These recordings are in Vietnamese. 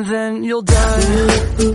and then you'll die.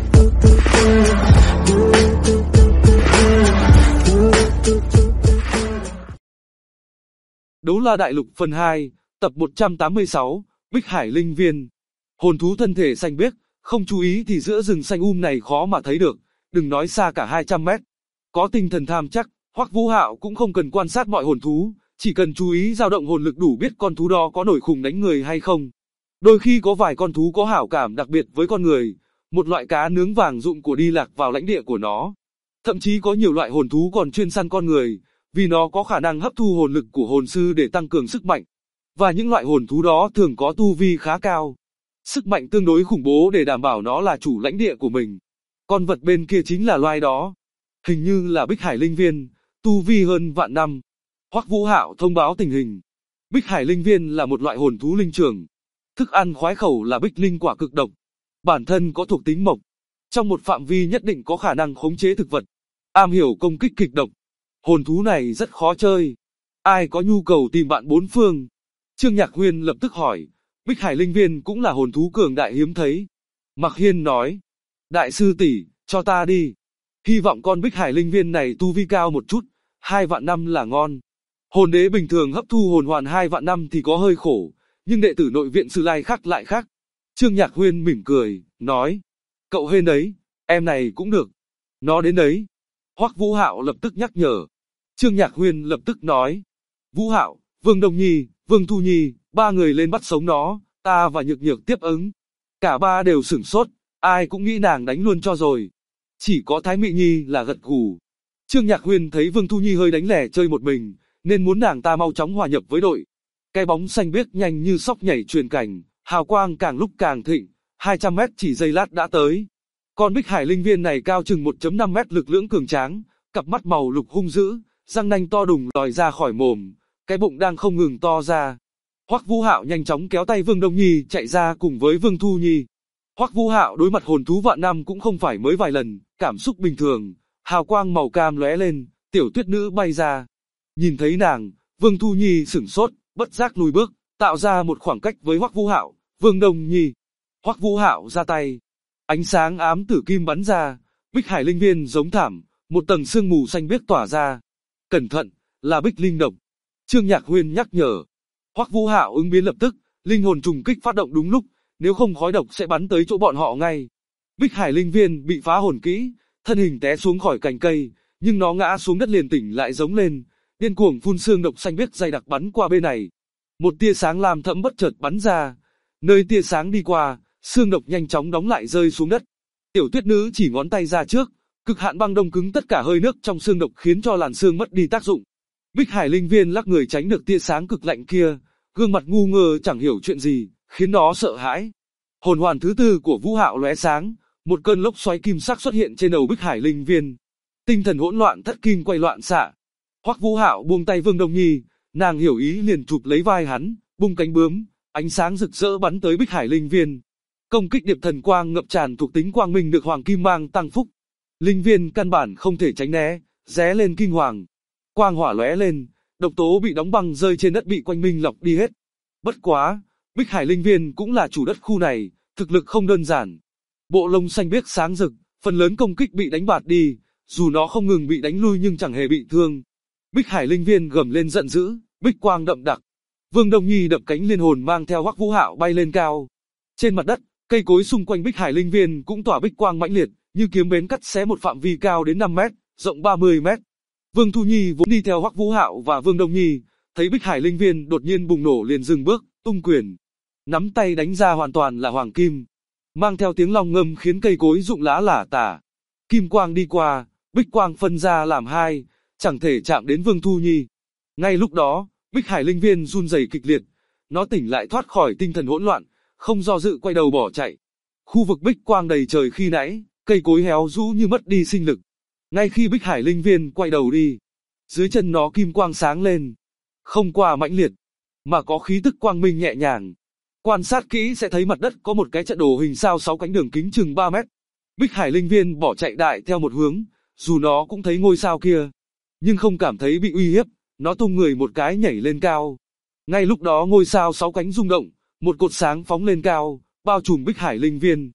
Đấu La Đại Lục phần 2, tập 186, Bích Hải Linh Viên. Hồn thú thân thể xanh biếc, không chú ý thì giữa rừng xanh này khó mà thấy được, đừng nói xa cả 200 mét. Có tinh thần tham chắc, Hoắc Vũ Hạo cũng không cần quan sát mọi hồn thú, chỉ cần chú ý dao động hồn lực đủ biết con thú đó có nổi khùng đánh người hay không. Đôi khi có vài con thú có hảo cảm đặc biệt với con người, một loại cá nướng vàng rụm của đi lạc vào lãnh địa của nó. Thậm chí có nhiều loại hồn thú còn chuyên săn con người, vì nó có khả năng hấp thu hồn lực của hồn sư để tăng cường sức mạnh. Và những loại hồn thú đó thường có tu vi khá cao. Sức mạnh tương đối khủng bố để đảm bảo nó là chủ lãnh địa của mình. Con vật bên kia chính là loài đó. Hình như là Bích Hải Linh Viên, tu vi hơn vạn năm. Hoắc Vũ Hạo thông báo tình hình. Bích Hải Linh Viên là một loại hồn thú linh trưởng. Thức ăn khoái khẩu là bích linh quả cực độc. Bản thân có thuộc tính mộc. Trong một phạm vi nhất định có khả năng khống chế thực vật. Am hiểu công kích kịch độc. Hồn thú này rất khó chơi. Ai có nhu cầu tìm bạn bốn phương. Trương Nhạc Huyên lập tức hỏi. Bích Hải Linh Viên cũng là hồn thú cường đại hiếm thấy. Mạc Hiên nói. Đại sư tỷ, cho ta đi. Hy vọng con Bích Hải Linh Viên này tu vi cao một chút. 2 vạn năm là ngon. Hồn đế bình thường hấp thu hồn hoàn 2 vạn năm thì có hơi khổ. Nhưng đệ tử nội viện Sư Lai khác lại khác. Trương Nhạc Huyên mỉm cười, nói. Cậu hên đấy, em này cũng được. Nó đến đấy. Hoắc Vũ Hạo lập tức nhắc nhở. Trương Nhạc Huyên lập tức nói. Vũ Hạo, Vương Đông Nhi, Vương Thu Nhi, 3 người lên bắt sống nó, ta và Nhược Nhược tiếp ứng. Cả 3 đều sửng sốt, ai cũng nghĩ nàng đánh luôn cho rồi. Chỉ có Thái Mị Nhi là gật gù. Trương Nhạc Huyên thấy Vương Thu Nhi hơi đánh lẻ chơi một mình, nên muốn nàng ta mau chóng hòa nhập với đội. Cái bóng xanh biếc nhanh như sóc nhảy truyền cảnh, hào quang càng lúc càng thịnh, 200 mét chỉ giây lát đã tới. Con Bích Hải Linh Viên này cao chừng 1.5 mét, lực lưỡng cường tráng, cặp mắt màu lục hung dữ, răng nanh to đùng lòi ra khỏi mồm, cái bụng đang không ngừng to ra. Hoắc Vũ Hạo nhanh chóng kéo tay Vương Đông Nhi chạy ra cùng với Vương Thu Nhi. Hoắc Vũ Hạo đối mặt hồn thú vạn năm cũng không phải mới vài lần, cảm xúc bình thường, hào quang màu cam lóe lên, tiểu tuyết nữ bay ra. Nhìn thấy nàng, Vương Thu Nhi sửng sốt, bất giác lùi bước, tạo ra một khoảng cách với Hoắc Vũ Hạo, Vương Đông Nhi. Hoắc Vũ Hạo ra tay, ánh sáng ám tử kim bắn ra, Bích Hải Linh Viên giống thảm, một tầng sương mù xanh biếc tỏa ra. Cẩn thận, là bích linh độc. Trương Nhạc Huyên nhắc nhở. Hoắc Vũ Hạo ứng biến lập tức, linh hồn trùng kích phát động đúng lúc, nếu không khói độc sẽ bắn tới chỗ bọn họ ngay. Bích Hải Linh Viên bị phá hồn kỹ, thân hình té xuống khỏi cành cây, nhưng nó ngã xuống đất liền tỉnh lại giống lên, điên cuồng phun xương độc xanh biếc dày đặc bắn qua bên này. Một tia sáng lam thẫm bất chợt bắn ra, nơi tia sáng đi qua, xương độc nhanh chóng đóng lại rơi xuống đất. Tiểu tuyết nữ chỉ ngón tay ra trước, cực hạn băng đông cứng tất cả hơi nước trong xương độc khiến cho làn xương mất đi tác dụng. Bích Hải Linh Viên lắc người tránh được tia sáng cực lạnh kia, gương mặt ngu ngơ chẳng hiểu chuyện gì, khiến nó sợ hãi. Hồn hoàn thứ tư của Vũ Hạo lóe sáng, một cơn lốc xoáy kim sắc xuất hiện trên đầu Bích Hải Linh Viên. Tinh thần hỗn loạn thất kim quay loạn xạ. Hoắc Vũ Hạo buông tay Vương Đông Nhi, nàng hiểu ý liền chụp lấy vai hắn, bung cánh bướm, ánh sáng rực rỡ bắn tới Bích Hải Linh Viên. Công kích điệp thần quang ngập tràn thuộc tính quang minh được hoàng kim mang tăng phúc. Linh Viên căn bản không thể tránh né, ré lên kinh hoàng. Quang hỏa lóe lên, độc tố bị đóng băng rơi trên đất bị quanh minh lọc đi hết. Bất quá, Bích Hải Linh Viên cũng là chủ đất khu này, thực lực không đơn giản. Bộ lông xanh biếc sáng rực, phần lớn công kích bị đánh bạt đi, dù nó không ngừng bị đánh lui nhưng chẳng hề bị thương. Bích Hải Linh Viên gầm lên giận dữ, bích quang đậm đặc. Vương Đông Nhi đập cánh liên hồn mang theo Hoắc Vũ Hạo bay lên cao. Trên mặt đất, cây cối xung quanh Bích Hải Linh Viên cũng tỏa bích quang mãnh liệt, như kiếm bén cắt xé một phạm vi cao đến 5 mét, rộng 30 mét. Vương Thu Nhi vốn đi theo Hoắc Vũ Hạo và Vương Đông Nhi, thấy Bích Hải Linh Viên đột nhiên bùng nổ liền dừng bước, tung quyền, nắm tay đánh ra hoàn toàn là hoàng kim, mang theo tiếng long ngâm khiến cây cối rụng lá lả tả. Kim quang đi qua, bích quang phân ra làm hai, chẳng thể chạm đến Vương Thu Nhi. Ngay lúc đó, Bích Hải Linh Viên run rẩy kịch liệt, nó tỉnh lại thoát khỏi tinh thần hỗn loạn, không do dự quay đầu bỏ chạy. Khu vực bích quang đầy trời khi nãy, cây cối héo rũ như mất đi sinh lực. Ngay khi Bích Hải Linh Viên quay đầu đi, dưới chân nó kim quang sáng lên, không qua mãnh liệt, mà có khí tức quang minh nhẹ nhàng. Quan sát kỹ sẽ thấy mặt đất có một cái trận đồ hình sao 6 cánh đường kính chừng 3 mét. Bích Hải Linh Viên bỏ chạy đại theo một hướng, dù nó cũng thấy ngôi sao kia, nhưng không cảm thấy bị uy hiếp, nó tung người một cái nhảy lên cao. Ngay lúc đó ngôi sao 6 cánh rung động, một cột sáng phóng lên cao, bao trùm Bích Hải Linh Viên.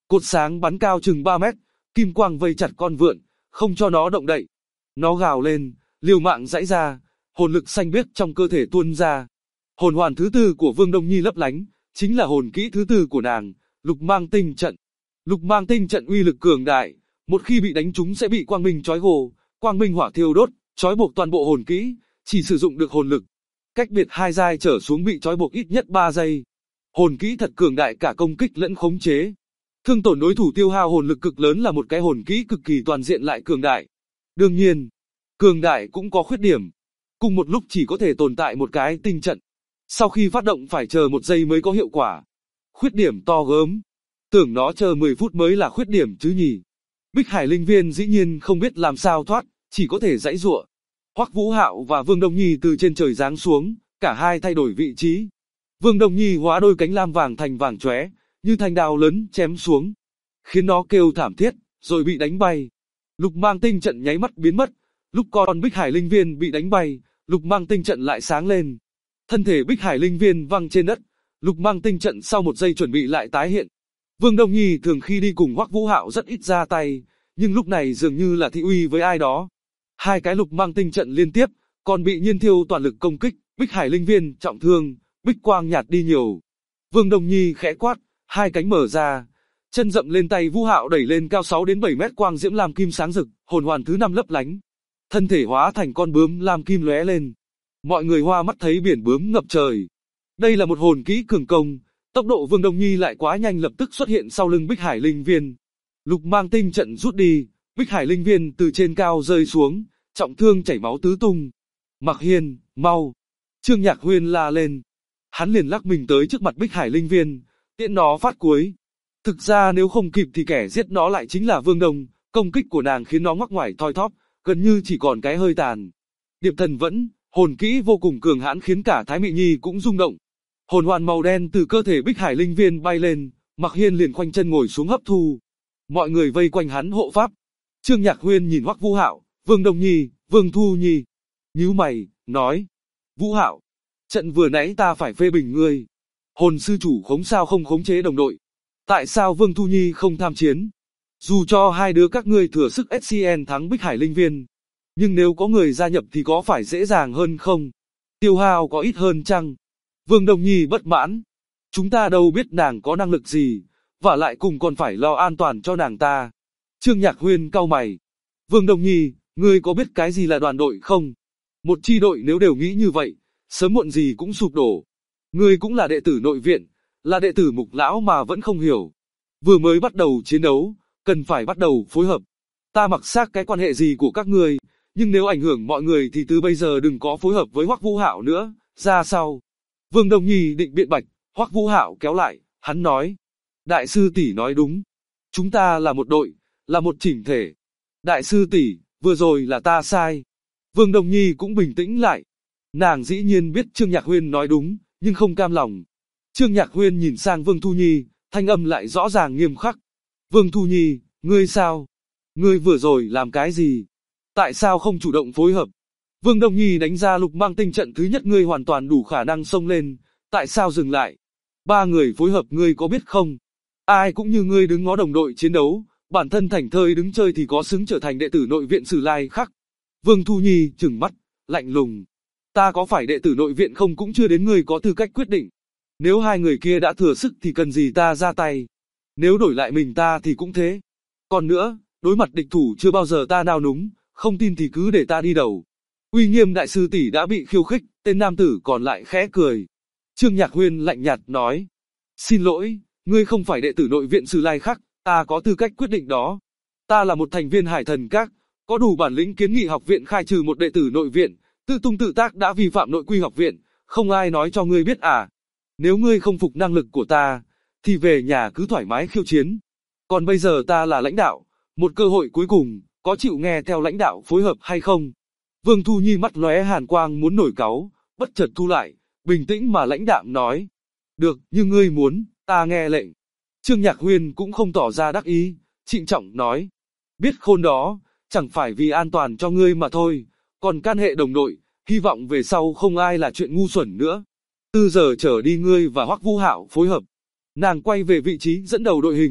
Cột sáng bắn cao chừng 3 mét, kim quang vây chặt con vượn, không cho nó động đậy. Nó gào lên, liều mạng giãy ra, hồn lực xanh biếc trong cơ thể tuôn ra. Hồn hoàn thứ tư của Vương Đông Nhi lấp lánh, chính là hồn kỹ thứ tư của nàng, Lục Mang Tinh Trận. Lục Mang Tinh Trận uy lực cường đại, một khi bị đánh trúng sẽ bị quang minh chói gồ, quang minh hỏa thiêu đốt, trói buộc toàn bộ hồn kỹ, chỉ sử dụng được hồn lực. Cách biệt 2 giai trở xuống bị trói buộc ít nhất 3 giây. Hồn kỹ thật cường đại cả công kích lẫn khống chế. Thương tổn đối thủ tiêu hao hồn lực cực lớn là một cái hồn kỹ cực kỳ toàn diện lại cường đại. Đương nhiên, cường đại cũng có khuyết điểm. Cùng một lúc chỉ có thể tồn tại một cái tinh trận. Sau khi phát động phải chờ 1 giây mới có hiệu quả. Khuyết điểm to gớm. Tưởng nó chờ 10 phút mới là khuyết điểm chứ nhỉ. Bích Hải Linh Viên dĩ nhiên không biết làm sao thoát, chỉ có thể giãy giụa. Hoắc Vũ Hạo và Vương Đông Nhi từ trên trời giáng xuống, cả hai thay đổi vị trí. Vương Đông Nhi hóa đôi cánh lam vàng thành vàng chóe, như thanh đao lớn chém xuống, khiến nó kêu thảm thiết, rồi bị đánh bay. Lục Mang Tinh Trận nháy mắt biến mất, lúc con Bích Hải Linh Viên bị đánh bay, Lục Mang Tinh Trận lại sáng lên. Thân thể Bích Hải Linh Viên văng trên đất, Lục Mang Tinh Trận sau 1 giây chuẩn bị lại tái hiện. Vương Đông Nhi thường khi đi cùng Hoắc Vũ Hạo rất ít ra tay, nhưng lúc này dường như là thị uy với ai đó. 2 cái Lục Mang Tinh Trận liên tiếp, còn bị Nhiên Thiêu toàn lực công kích, Bích Hải Linh Viên trọng thương, bích quang nhạt đi nhiều. Vương Đông Nhi khẽ quát, 2 cánh mở ra, chân dậm lên tay Vũ Hạo đẩy lên cao 6 đến 7 mét, quang diễm lam kim sáng rực, hồn hoàn thứ 5 lấp lánh. Thân thể hóa thành con bướm lam kim lóe lên. Mọi người hoa mắt thấy biển bướm ngập trời. Đây là một hồn kỹ cường công, tốc độ Vương Đông Nhi lại quá nhanh, lập tức xuất hiện sau lưng Bích Hải Linh Viên. Lục Mang Tinh Trận rút đi, Bích Hải Linh Viên từ trên cao rơi xuống, trọng thương chảy máu tứ tung. Mặc Hiên, mau! Trương Nhạc Huyên la lên. Hắn liền lắc mình tới trước mặt Bích Hải Linh Viên, tiễn nó phát cuối. Thực ra nếu không kịp thì kẻ giết nó lại chính là Vương Đông, công kích của nàng khiến nó ngoắc ngoải thoi thóp, gần như chỉ còn cái hơi tàn. Điệp Thần Vẫn, hồn kỹ vô cùng cường hãn khiến cả Thái Mị Nhi cũng rung động. Hồn hoàn màu đen từ cơ thể Bích Hải Linh Viên bay lên, Mặc Hiên liền khoanh chân ngồi xuống hấp thu. Mọi người vây quanh hắn hộ pháp. Trương Nhạc Huyên nhìn Hoắc Vũ Hạo, Vương Đông Nhi, Vương Thu Nhi, nhíu mày, nói: Vũ Hạo, trận vừa nãy ta phải phê bình ngươi. Hồn sư chủ khống sao không khống chế đồng đội? Tại sao Vương Thu Nhi không tham chiến? Dù cho hai đứa các ngươi thừa sức SCN thắng Bích Hải Linh Viên, nhưng nếu có người gia nhập thì có phải dễ dàng hơn không? Tiêu hao có ít hơn chăng? Vương Đông Nhi bất mãn. Chúng ta đâu biết nàng có năng lực gì, vả lại cùng còn phải lo an toàn cho nàng ta. Trương Nhạc Huyên cau mày. Vương Đông Nhi, ngươi có biết cái gì là đoàn đội không? Một chi đội nếu đều nghĩ như vậy, sớm muộn gì cũng sụp đổ. Ngươi cũng là đệ tử nội viện, là đệ tử Mục lão mà vẫn không hiểu. Vừa mới bắt đầu chiến đấu, cần phải bắt đầu phối hợp. Ta mặc xác cái quan hệ gì của các ngươi, nhưng nếu ảnh hưởng mọi người thì từ bây giờ đừng có phối hợp với Hoắc Vũ Hạo nữa, ra sau. Vương Đông Nhi định biện bạch, Hoắc Vũ Hạo kéo lại, hắn nói: Đại sư tỷ nói đúng. Chúng ta là một đội, là một chỉnh thể. Đại sư tỷ, vừa rồi là ta sai. Vương Đông Nhi cũng bình tĩnh lại. Nàng dĩ nhiên biết Trương Nhạc Huyên nói đúng, nhưng không cam lòng. Trương Nhạc Huyên nhìn sang Vương Thu Nhi, thanh âm lại rõ ràng nghiêm khắc. Vương Thu Nhi, ngươi sao? Ngươi vừa rồi làm cái gì? Tại sao không chủ động phối hợp? Vương Đông Nhi đánh ra Lục Mang Tinh Trận thứ nhất, ngươi hoàn toàn đủ khả năng xông lên, tại sao dừng lại? 3 người phối hợp ngươi có biết không? Ai cũng như ngươi đứng ngó đồng đội chiến đấu, bản thân thảnh thơi đứng chơi thì có xứng trở thành đệ tử nội viện Sử Lai Khắc. Vương Thu Nhi trừng mắt, lạnh lùng. Ta có phải đệ tử nội viện không cũng chưa đến ngươi có tư cách quyết định. Nếu hai người kia đã thừa sức thì cần gì ta ra tay. Nếu đổi lại mình ta thì cũng thế. Còn nữa, đối mặt địch thủ chưa bao giờ ta nao núng, không tin thì cứ để ta đi đầu. Uy nghiêm đại sư tỷ đã bị khiêu khích, tên nam tử còn lại khẽ cười. Trương Nhạc Huyên lạnh nhạt nói: Xin lỗi, ngươi không phải đệ tử nội viện Sử Lai Khắc, ta có tư cách quyết định đó. Ta là một thành viên Hải Thần Các, có đủ bản lĩnh kiến nghị học viện khai trừ một đệ tử nội viện, tự tung tự tác đã vi phạm nội quy học viện, không ai nói cho ngươi biết à. Nếu ngươi không phục năng lực của ta, thì về nhà cứ thoải mái khiêu chiến. Còn bây giờ ta là lãnh đạo, một cơ hội cuối cùng, có chịu nghe theo lãnh đạo phối hợp hay không? Vương Thu Nhi mắt lóe hàn quang muốn nổi cáu, bất chợt thu lại, bình tĩnh mà lãnh đạm nói: Được, như ngươi muốn, ta nghe lệnh. Trương Nhạc Huyên cũng không tỏ ra đắc ý, trịnh trọng nói: Biết khôn đó, chẳng phải vì an toàn cho ngươi mà thôi, còn can hệ đồng đội, hy vọng về sau không ai là chuyện ngu xuẩn nữa. Từ giờ trở đi ngươi và Hoắc Vũ Hạo phối hợp. Nàng quay về vị trí dẫn đầu đội hình,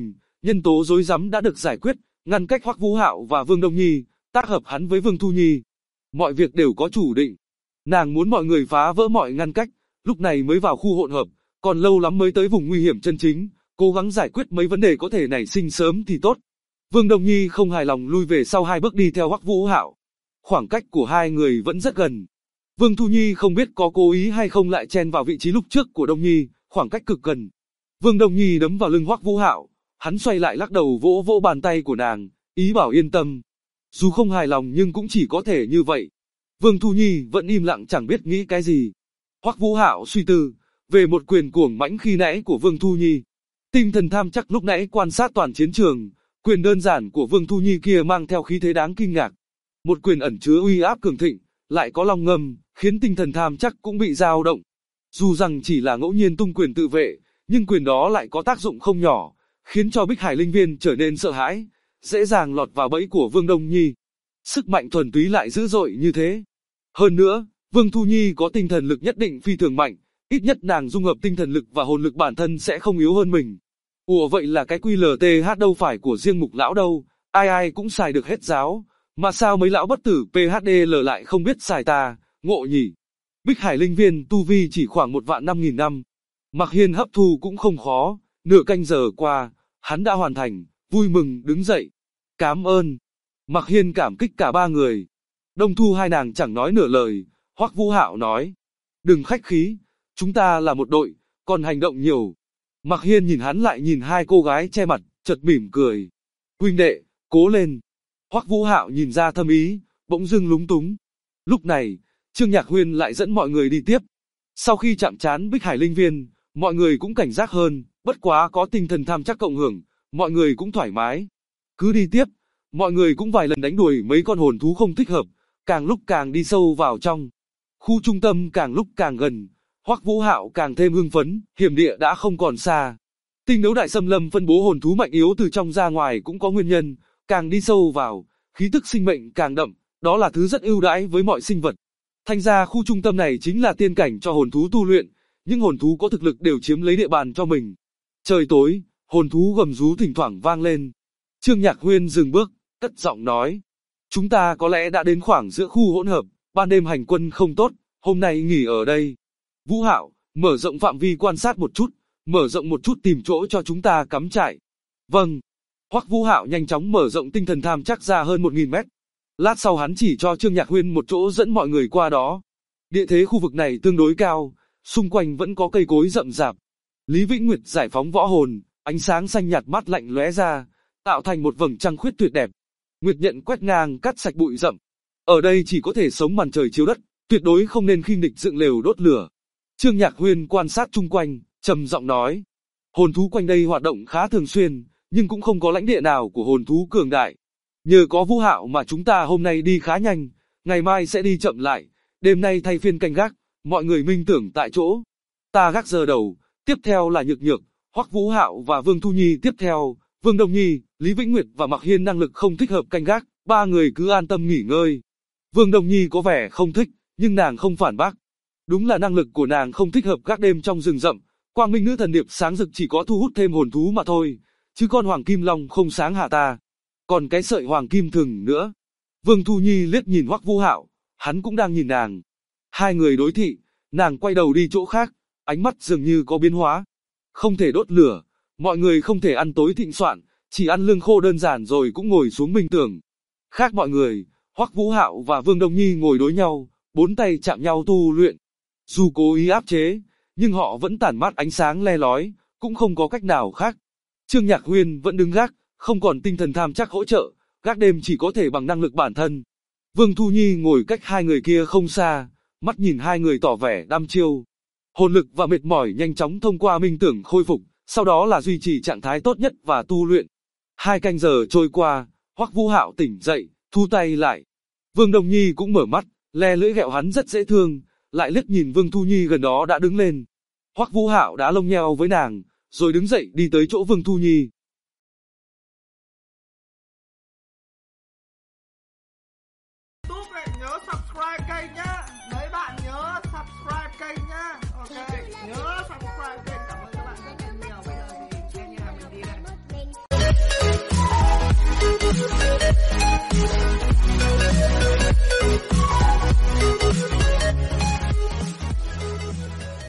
Nhân tố rối rắm đã được giải quyết, ngăn cách Hoắc Vũ Hạo và Vương Đông Nhi, tác hợp hắn với Vương Thu Nhi. Mọi việc đều có chủ định. Nàng muốn mọi người phá vỡ mọi ngăn cách, lúc này mới vào khu hỗn hợp, còn lâu lắm mới tới vùng nguy hiểm chân chính, cố gắng giải quyết mấy vấn đề có thể nảy sinh sớm thì tốt. Vương Đông Nhi không hài lòng lui về sau 2 bước đi theo Hoắc Vũ Hạo. Khoảng cách của hai người vẫn rất gần. Vương Thu Nhi không biết có cố ý hay không lại chen vào vị trí lúc trước của Đông Nhi, khoảng cách cực gần. Vương Đông Nhi đấm vào lưng Hoắc Vũ Hạo, hắn xoay lại lắc đầu vỗ vỗ bàn tay của nàng, ý bảo yên tâm. Dù không hài lòng nhưng cũng chỉ có thể như vậy. Vương Thu Nhi vẫn im lặng chẳng biết nghĩ cái gì. Hoắc Vũ Hạo suy tư về một quyền cuồng mãnh khi nãy của Vương Thu Nhi. Tinh thần tham chắc lúc nãy quan sát toàn chiến trường, quyền đơn giản của Vương Thu Nhi kia mang theo khí thế đáng kinh ngạc. Một quyền ẩn chứa uy áp cường thịnh, lại có long ngâm, khiến tinh thần tham chắc cũng bị dao động. Dù rằng chỉ là ngẫu nhiên tung quyền tự vệ, nhưng quyền đó lại có tác dụng không nhỏ, khiến cho Bích Hải Linh Viên trở nên sợ hãi, dễ dàng lọt vào bẫy của Vương Đông Nhi. Sức mạnh thuần túy lại dữ dội như thế. Hơn nữa, Vương Thu Nhi có tinh thần lực nhất định phi thường mạnh, ít nhất nàng dung hợp tinh thần lực và hồn lực bản thân sẽ không yếu hơn mình. Ủa vậy là cái QLTH đâu phải của riêng Mục lão đâu, ai ai cũng xài được hết giáo, mà sao mấy lão bất tử PHDL lại không biết xài ta, ngộ nhỉ. Bích Hải Linh Viên tu vi chỉ khoảng 1.500.000 năm. Mạc Hiên hấp thu cũng không khó, nửa canh giờ qua, hắn đã hoàn thành, vui mừng đứng dậy. Cảm ơn. Mạc Hiên cảm kích cả 3 người. Đông Thu hai nàng chẳng nói nửa lời, Hoắc Vũ Hạo nói. Đừng khách khí, chúng ta là một đội, còn hành động nhiều. Mạc Hiên nhìn hắn lại nhìn 2 cô gái che mặt, chợt mỉm cười. Huynh đệ, cố lên. Hoắc Vũ Hạo nhìn ra thâm ý, bỗng dưng lúng túng. Lúc này, Trương Nhạc Huyên lại dẫn mọi người đi tiếp. Sau khi chạm trán Bích Hải Linh Viên, mọi người cũng cảnh giác hơn, bất quá có tinh thần tham chắc cộng hưởng, mọi người cũng thoải mái. Cứ đi tiếp, mọi người cũng vài lần đánh đuổi mấy con hồn thú không thích hợp, càng lúc càng đi sâu vào trong. Khu trung tâm càng lúc càng gần, Hoắc Vũ Hạo càng thêm hưng phấn, hiểm địa đã không còn xa. Tinh đấu đại xâm lâm phân bố hồn thú mạnh yếu từ trong ra ngoài cũng có nguyên nhân, càng đi sâu vào, khí tức sinh mệnh càng đậm, đó là thứ rất ưu đãi với mọi sinh vật. Thành ra khu trung tâm này chính là tiên cảnh cho hồn thú tu luyện, những hồn thú có thực lực đều chiếm lấy địa bàn cho mình. Trời tối, hồn thú gầm rú thỉnh thoảng vang lên. Trương Nhạc Huyên dừng bước, cất giọng nói. Chúng ta có lẽ đã đến khoảng giữa khu hỗn hợp, ban đêm hành quân không tốt, hôm nay nghỉ ở đây. Vũ Hạo, mở rộng phạm vi quan sát một chút, mở rộng một chút tìm chỗ cho chúng ta cắm trại. Vâng. Hoắc Vũ Hạo nhanh chóng mở rộng tinh thần tham chắc ra hơn 1.000 mét. Lát sau hắn chỉ cho Trương Nhạc Huyên một chỗ dẫn mọi người qua đó. Địa thế khu vực này tương đối cao, xung quanh vẫn có cây cối rậm rạp. Lý Vĩnh Nguyệt giải phóng võ hồn, ánh sáng xanh nhạt mát lạnh lóe ra, tạo thành một vầng trăng khuyết tuyệt đẹp. Nguyệt nhận quét ngang cắt sạch bụi rậm. Ở đây chỉ có thể sống màn trời chiếu đất, tuyệt đối không nên khinh địch dựng lều đốt lửa. Trương Nhạc Huyên quan sát chung quanh, trầm giọng nói. Hồn thú quanh đây hoạt động khá thường xuyên, nhưng cũng không có lãnh địa nào của hồn thú cường đại. Nhờ có Vũ Hạo mà chúng ta hôm nay đi khá nhanh, ngày mai sẽ đi chậm lại, đêm nay thay phiên canh gác, mọi người minh tưởng tại chỗ. Ta gác giờ đầu, tiếp theo là Nhược Nhược, Hoắc Vũ Hạo và Vương Thu Nhi tiếp theo, Vương Đông Nhi, Lý Vĩnh Nguyệt và Mạc Hiên năng lực không thích hợp canh gác, 3 người cứ an tâm nghỉ ngơi. Vương Đông Nhi có vẻ không thích, nhưng nàng không phản bác. Đúng là năng lực của nàng không thích hợp gác đêm trong rừng rậm, Quang Minh Nữ Thần Điệp sáng rực chỉ có thu hút thêm hồn thú mà thôi, chứ con Hoàng Kim Long không sáng hạ ta. Còn cái sợi Hoàng Kim Thừng nữa. Vương Thu Nhi liếc nhìn Hoắc Vũ Hạo, hắn cũng đang nhìn nàng. 2 người đối thị, nàng quay đầu đi chỗ khác, ánh mắt dường như có biến hóa. Không thể đốt lửa, mọi người không thể ăn tối thịnh soạn, chỉ ăn lương khô đơn giản rồi cũng ngồi xuống minh tưởng. Khác mọi người, Hoắc Vũ Hạo và Vương Đông Nhi ngồi đối nhau, 4 tay chạm nhau tu luyện. Dù cố ý áp chế, nhưng họ vẫn tản mát ánh sáng le lói, cũng không có cách nào khác. Trương Nhạc Huyên vẫn đứng gác, không còn tinh thần tham chắc hỗ trợ, gác đêm chỉ có thể bằng năng lực bản thân. Vương Thu Nhi ngồi cách 2 người kia không xa, mắt nhìn 2 người tỏ vẻ đăm chiêu. Hồn lực và mệt mỏi nhanh chóng thông qua minh tưởng khôi phục, sau đó là duy trì trạng thái tốt nhất và tu luyện. 2 canh giờ trôi qua, Hoắc Vũ Hạo tỉnh dậy, thu tay lại. Vương Đông Nhi cũng mở mắt, le lưỡi ghẹo hắn rất dễ thương, lại liếc nhìn Vương Thu Nhi gần đó đã đứng lên. Hoắc Vũ Hạo đã lông nheo với nàng, rồi đứng dậy đi tới chỗ Vương Thu Nhi. Nhớ subscribe kênh nhé.